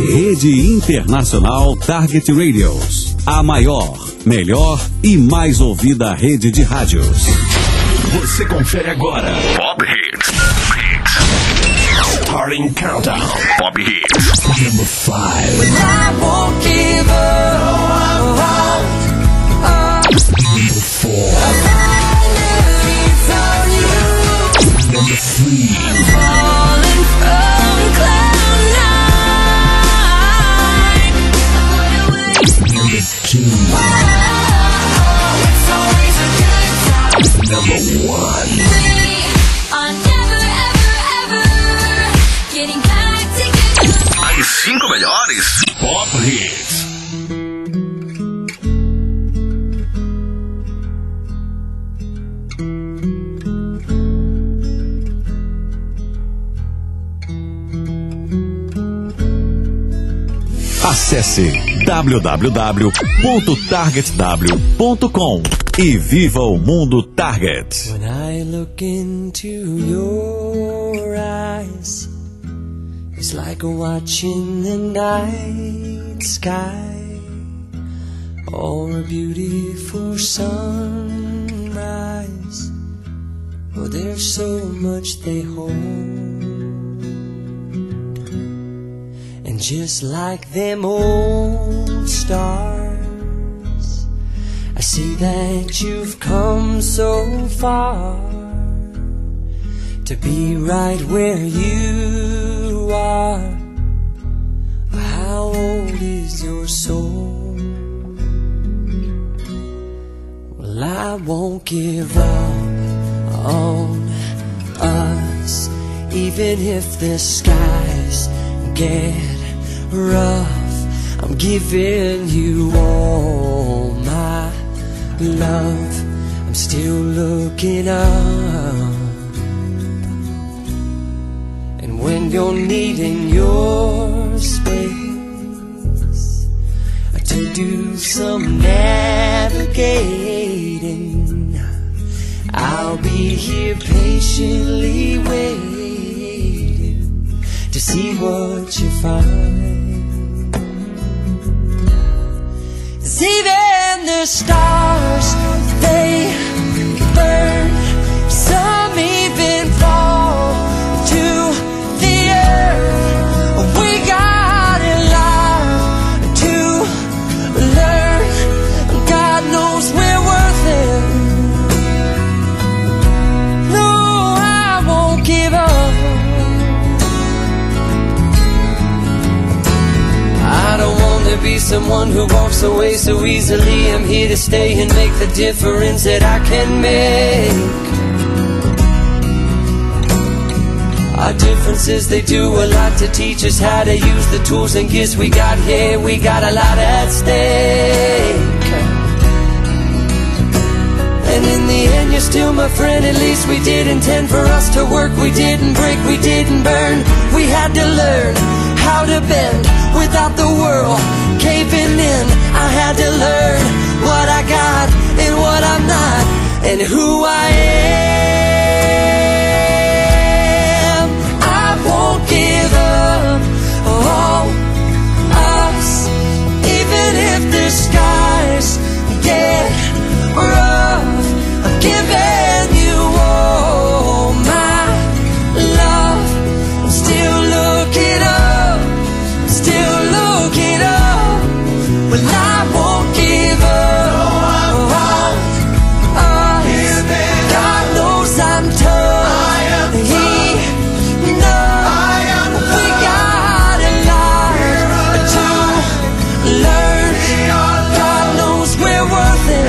Rede Internacional Target Radios. A maior, melhor e mais ouvida rede de rádios. Você confere agora. Pop Hits. Starting Countdown. Pop Hits. Number 5. I won't give up. Number 4. Number 3. I'm falling from cloud nine. Number 2. It's always a good time. Number 1. I'm never, ever, ever getting back together. As 5 melhores Pop Hits. Acesse www.targetw.com e viva o mundo Target. When I look into your eyes, it's like watching the night sky or a beautiful sunrise. Oh, there's so much they hold. And just like them old stars, I see that you've come so far to be right where you are. How old is your soul? Well, I won't give up on us, even if the skies get rough. I'm giving you all my love. I'm still looking up. And when you're needing your space to do some navigating, I'll be here patiently waiting to see what you find. 'Cause even the stars, they burn. Some even fall to the earth. We got in line to learn. God knows we're worth it. No, I won't give up. I don't want to be someone who walks away so easily. I'm here to stay and make the difference that I can make. Our differences, they do a lot to teach us how to use the tools and gifts we got here. We got a lot at stake. And in the end, you're still my friend. At least we did intend for us to work. We didn't break, we didn't burn. We had to learn how to bend without the world caving in. I had to learn what I got and what I'm not, and who I am. I won't give up on us, even if the skies get rough. I'm giving you all my love. I'm still looking up, still looking up. Well, I won't give up on us. God knows I'm tough. He knows we got a lot to learn. God knows we're worth it.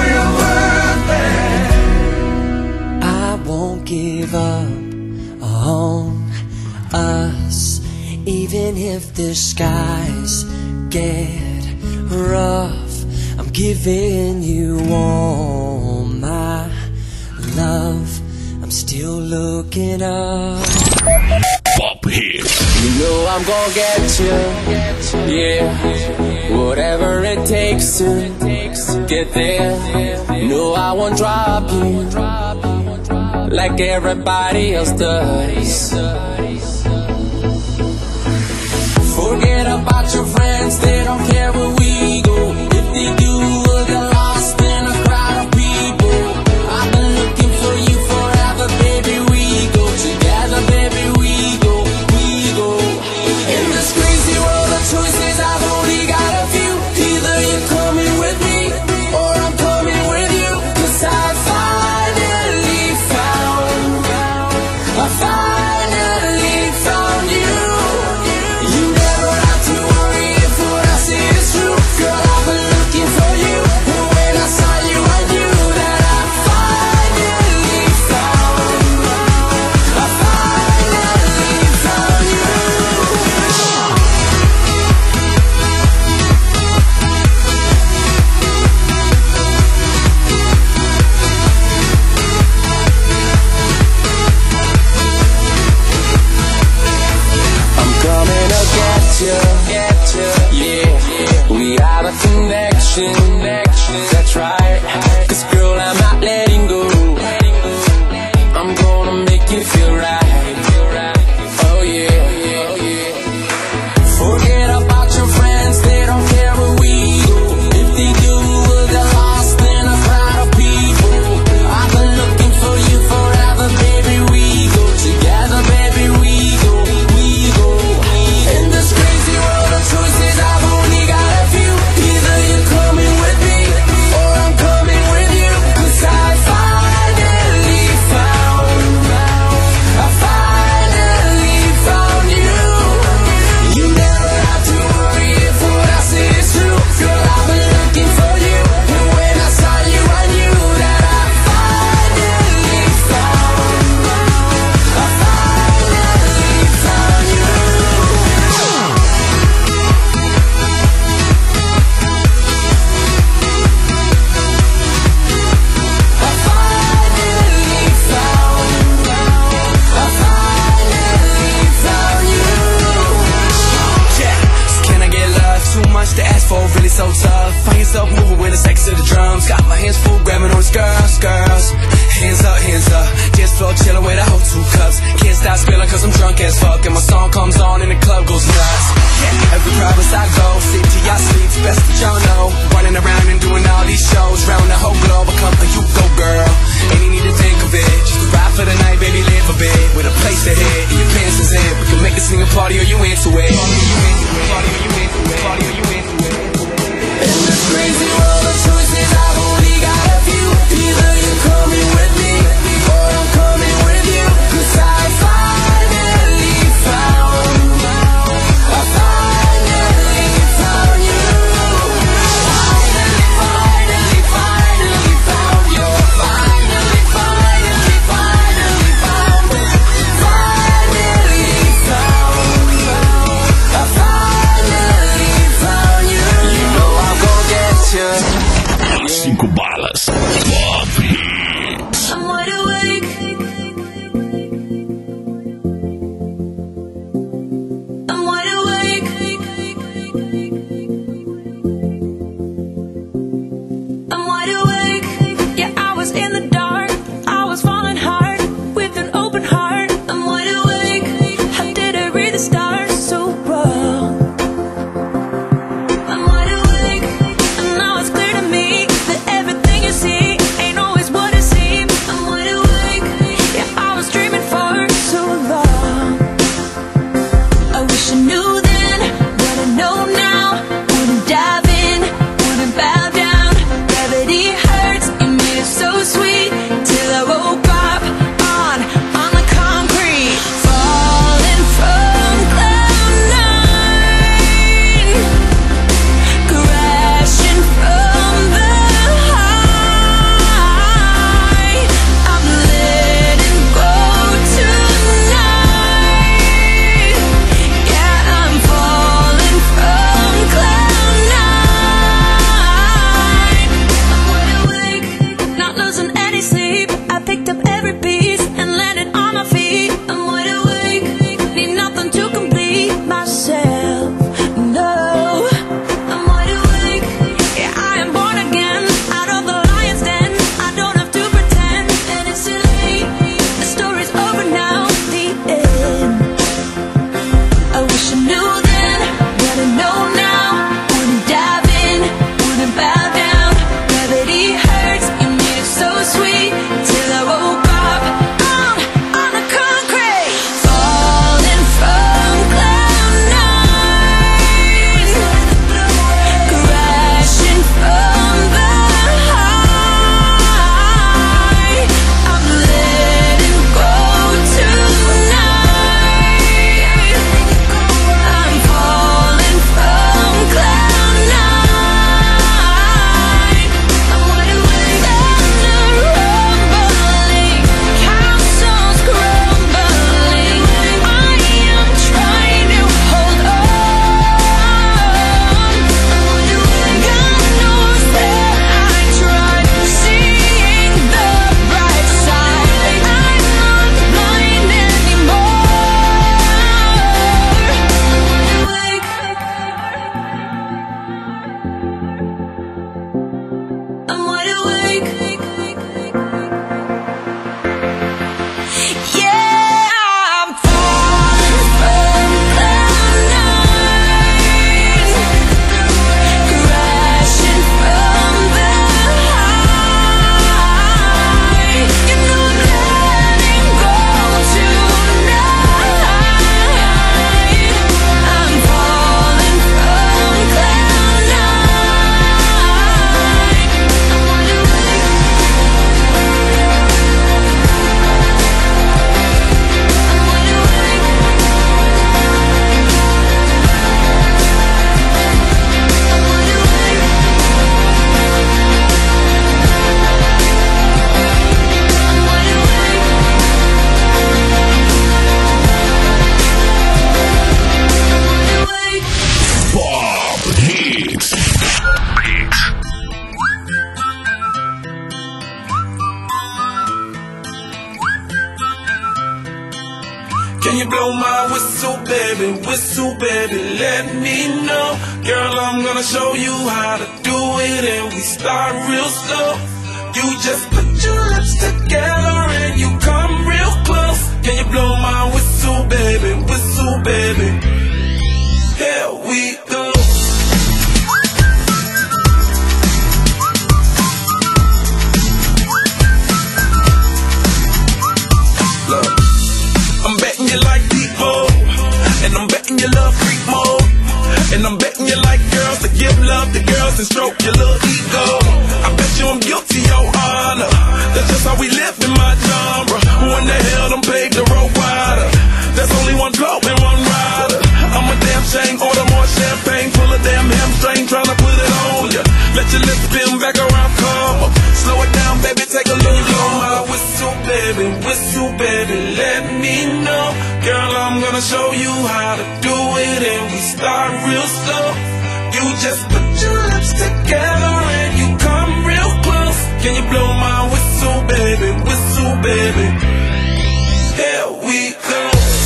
I won't give up on us, even if the skies get rough. I'm giving you all my love. I'm still looking up. Pop Hits. You know I'm gonna get you, yeah. Whatever it takes to get there. No, I won't drop you like everybody else does. Forget about Yeah, we had a connection. That's right. 'Cause girl, I'm not letting go. I'm gonna make you feel right. Oh yeah. Forget about your friends, they don't care where we go. If they do, we'll get lost in a crowd of people. I've been looking for you forever, baby. We go together, baby. We go. In this crazy world of choices, I've only got a few. Either you're coming with me, or I'm coming with you. 'Cause I finally found you. You never have to worry if what I say is true. Girl, I've been looking for you, and when I saw you, I knew that I finally found you. Can I get love? Too much to ask for, really so tough. Find yourself moving with the sex of the drums. Got my hands full, grabbing on the girls. Hands up. Just floor chillin' with a whole 2 cups. Can't stop spilling 'cause I'm drunk as fuck. And my song comes on and the club goes nuts. Yeah, every province I go, city to y'all sleep, best that y'all know. Running around and doing all these shows. Round the whole globe, I come for you, go girl. Ain't you need to think of it. Just a ride for the night, baby, live a bit. With a place to hit, and your pants is in. We can make this thing a party or you into it. In this crazy world of choices, I've only got a few. Either you're coming with me, or I'm coming with you. 'Cause I finally found you. Finally found you. Finally found me. Finally found Can you blow my whistle, baby? Whistle, baby, let me know. Girl, I'm gonna show you how to do it, and we start real slow. You just put your lips together and you come real close. Can you blow my whistle, baby? Whistle, baby. Here we go. Look, I'm betting you like people, and I'm betting you love freak mode, and I'm betting you like girls to give love to girls and stroke your little ego. I bet you I'm guilty, your honor. That's just how we live in my genre. Who in the hell done paved the road wider? There's only one blow and one rider. I'm a damn shame, order more champagne, full of damn hamstring, tryna put it on ya. Let your lips spin back around, come up. Slow it down, baby, take a look. Blow my whistle, baby, let me know. Girl, I'm gonna show you how to do it, and we start real slow. You just put your lips together and you come real close. Can you blow my whistle, baby? Whistle, baby. Here we go.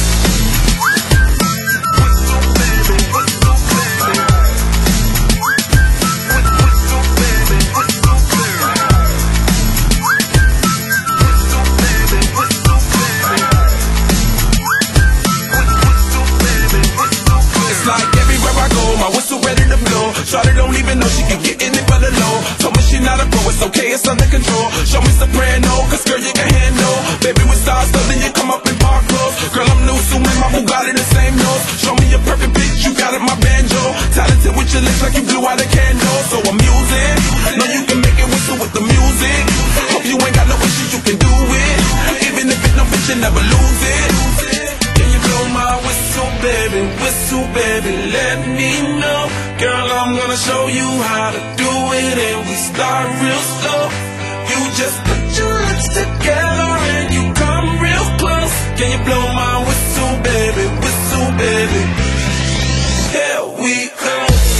Shawty don't even know she can get in it but alone. Told me she not a pro, it's okay, it's under control. Show me soprano, cause girl you can handle. Baby with stars, so then you come up in park clothes. Girl I'm new, so man, my Bugatti the same nose. Show me a perfect pitch, you got it, my banjo. Talented with your lips like you blew out a candle. So I'm using, know you can make it whistle with the music. Hope you ain't got no issues, you can do it. Even if it's no bitch, you never lose it. Can you blow my whistle, baby, let me know. Girl, I'm gonna show you how to do it, and we start real slow. You just put your lips together and you come real close. Can you blow my whistle, baby? Here we go.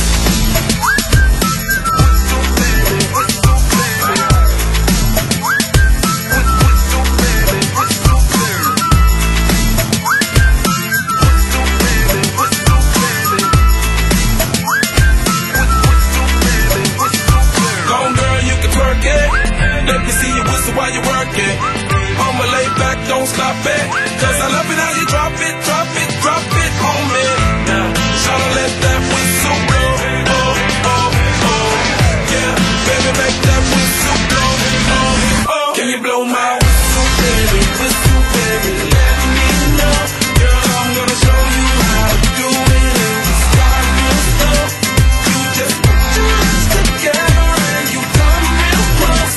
Let me see you whistle while you work it. I'ma lay back, don't stop it. Cause I love it how you drop it on me. Now, tryna let that whistle blow. Oh, oh, oh. Yeah, baby, make that whistle blow. Oh, oh. Can you blow my whistle, baby? Let me know. Girl, I'm gonna show you how to do it, and we start real slow. You just put your lips together and you come real close.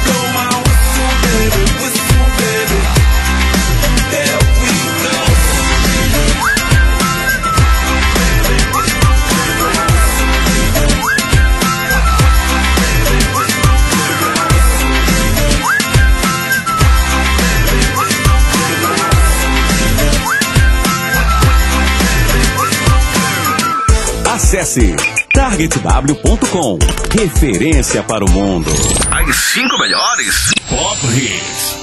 Acesse targetw.com. Referência para o mundo. As 5 melhores Pop Hits.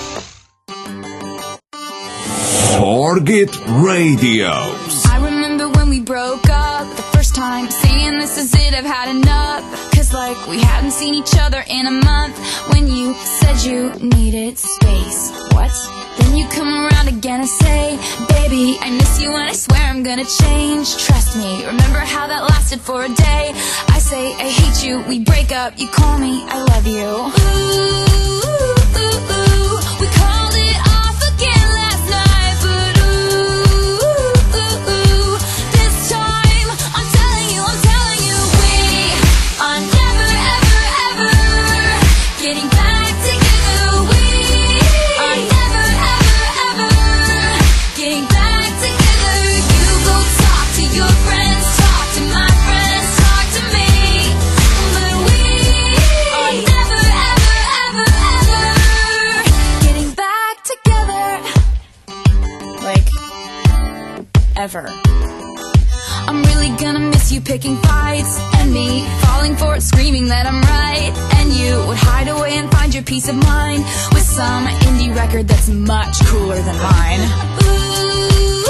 Target Radios. I remember when we broke up the first time, saying this is it, I've had enough. Cause like we hadn't seen each other in a month. When you said you needed space. What? Then you come around again and say, baby, I miss you and I swear I'm gonna change. Trust me, remember how that lasted for a day. I say I hate you, we break up, you call me, I love you. Ooh, ooh, ooh, ooh. We called it off again last night. But ooh, ooh, ooh, this time I'm telling you, we are never, ever, ever getting back together. We are never, ever, ever getting back together. You go talk to your friends, talk to my friends, talk to me. But we are never, ever, ever, ever getting back together. Like, ever. I'm really gonna miss you picking fights, and me falling for it, screaming that I'm right. And you would hide away and find your peace of mind with some indie record that's much cooler than mine. Ooh.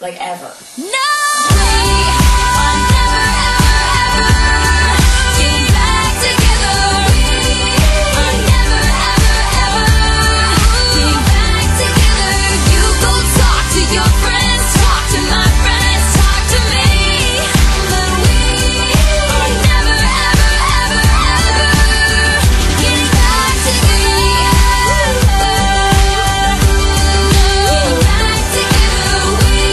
like ever. No! I'll never, ever, ever get back together. I'll never, ever, ever get back together. You go talk to your friends, talk to my friends, talk to me. But I'll never, ever, ever, ever get back together. Get back together.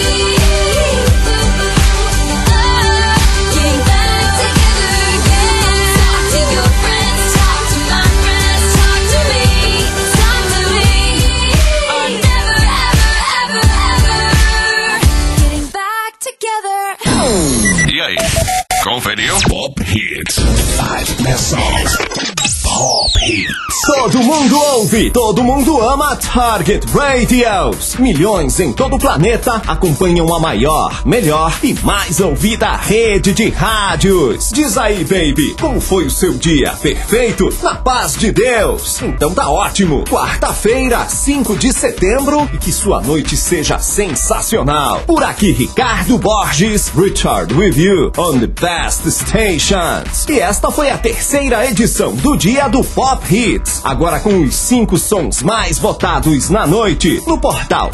Get back together again. Talk to your friends, talk to my friends, talk to me, talk to me. I'll never, ever, ever, ever getting back together. E aí, conferiu? Pop Hits. 5 Best Songs. Pop Hits. Todo mundo ouve, todo mundo ama Target Radios. Milhões em todo o planeta acompanham a maior, melhor e mais ouvida rede de rádios. Diz aí, baby, como foi o seu dia? Perfeito? Na paz de Deus? Então tá ótimo. Quarta-feira, 5 de setembro, e que sua noite seja sensacional. Por aqui, Ricardo Borges, Richard with you on the best stations. E esta foi a terceira edição do Dia do Pop Hits. Agora com os 5 sons mais votados na noite no portal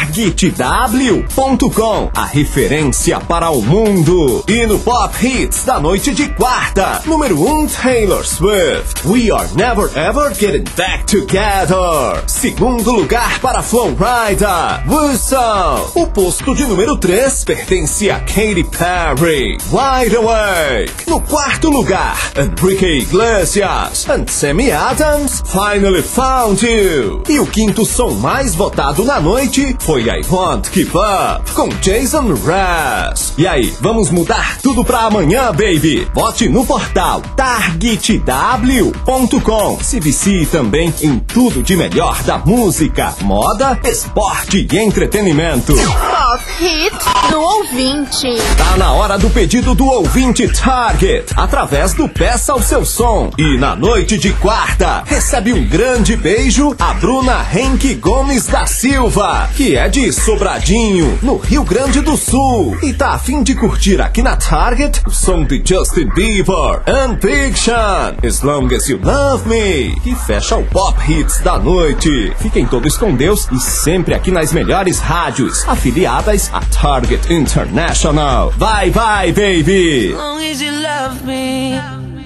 targetw.com, a referência para o mundo. E no Pop Hits da noite de quarta, número 1, Taylor Swift, We Are Never Ever Getting Back Together. Segundo lugar para Flowrider, Wilson. O posto de número 3 pertence a Katy Perry, Wide Awake. No quarto lugar, Enrique Iglesias and Sammy Adams, Finally Found You. E o quinto som mais votado na noite foi I Won't Keep Up, com Jason Mraz. E aí, vamos mudar tudo pra amanhã, baby? Vote no portal targetw.com. Se vicie também em tudo de melhor da música, moda, esporte e entretenimento. Pop Hit do ouvinte. Tá na hora do pedido do ouvinte Target, através do Peça o Seu Som. E na noite de quarta, recebe um grande beijo a Bruna Henke Gomes da Silva, que é de Sobradinho, no Rio Grande do Sul, e tá a fim de curtir aqui na Target o som de Justin Bieber, Unfiction, As Long As You Love Me, que fecha o Pop Hits da noite. Fiquem todos com Deus e sempre aqui nas melhores rádios afiliadas a Target International. Vai, vai, baby! As long as you love me.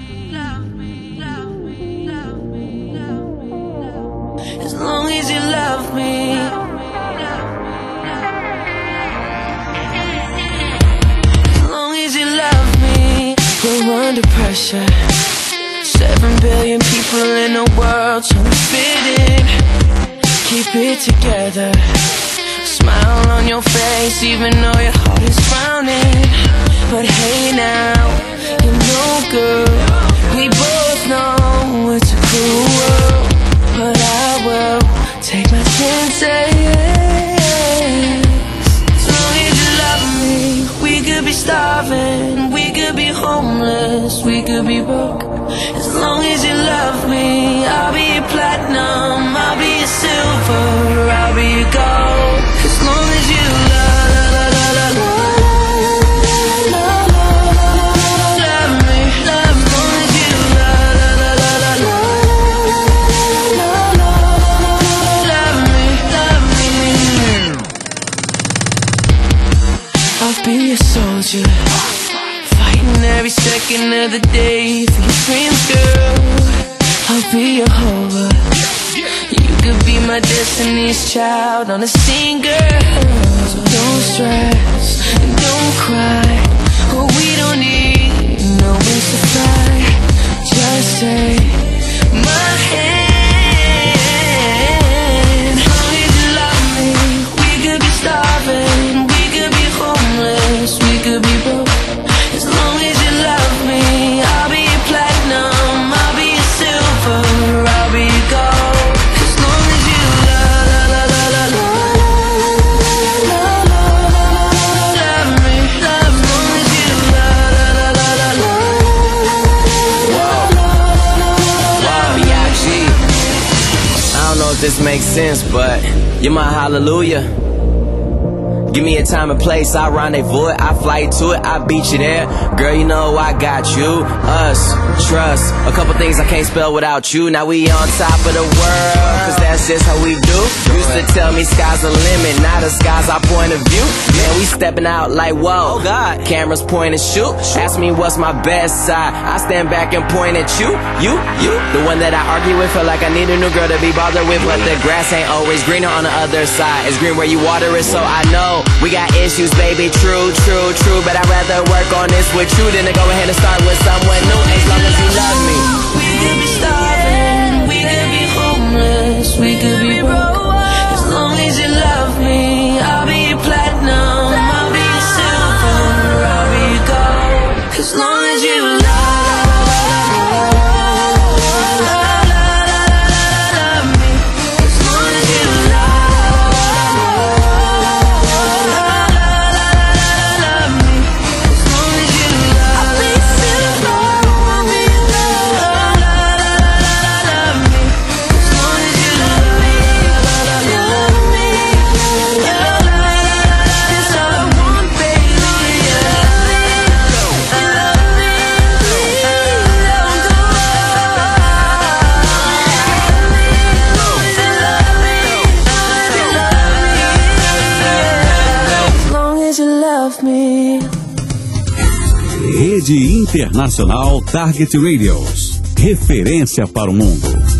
As long as you love me. As long as you love me. We're under pressure. 7 billion people in the world trying to fit in. Keep it together. Smile on your face even though your heart is frowning. But hey now, you know girl, we both know it's a cruel world. But I will take my chances. As long as you love me, we could be starving, we could be homeless, we could be broke. As long as you love me, I'll be your platinum, I'll be your silver, I'll be your gold. As long as you be a soldier, fighting every second of the day for your dreams, girl. I'll be your hover. You could be my destiny's child on a scene, girl. So don't stress and don't cry. Oh, we don't need no wings to fly. Just take my hand. As long as you love me, we could be starving, we could be homeless, we could be broke. As long as you love me, I'll be your platinum, I'll be your silver, I'll be your gold. As long as you love me, as long as you I don't know if this makes sense, but you're my hallelujah. Give me a time and place, I rendezvous it, I fly you to it, I beat you there. Girl, you know I got you. Us, trust, a couple things I can't spell without you. Now we on top of the world, cause that's just how we do. Used to tell me sky's the limit, now the sky's our point of view. Man, we stepping out like whoa, oh God. Cameras point and shoot. Ask me what's my best side, I stand back and point at you. You, the one that I argue with, feel like I need a new girl to be bothered with. But the grass ain't always greener on the other side. It's green where you water it, so I know we got issues, baby, true. But I'd rather work on this with you than to go ahead and start with someone new. As long as you love me. We could be starving, we could be homeless, we could be broke. As long as you love me, I'll be your platinum, I'll be your silver, I'll be your gold. As long as you love me. Rede Internacional Target Radios. Referência para o mundo.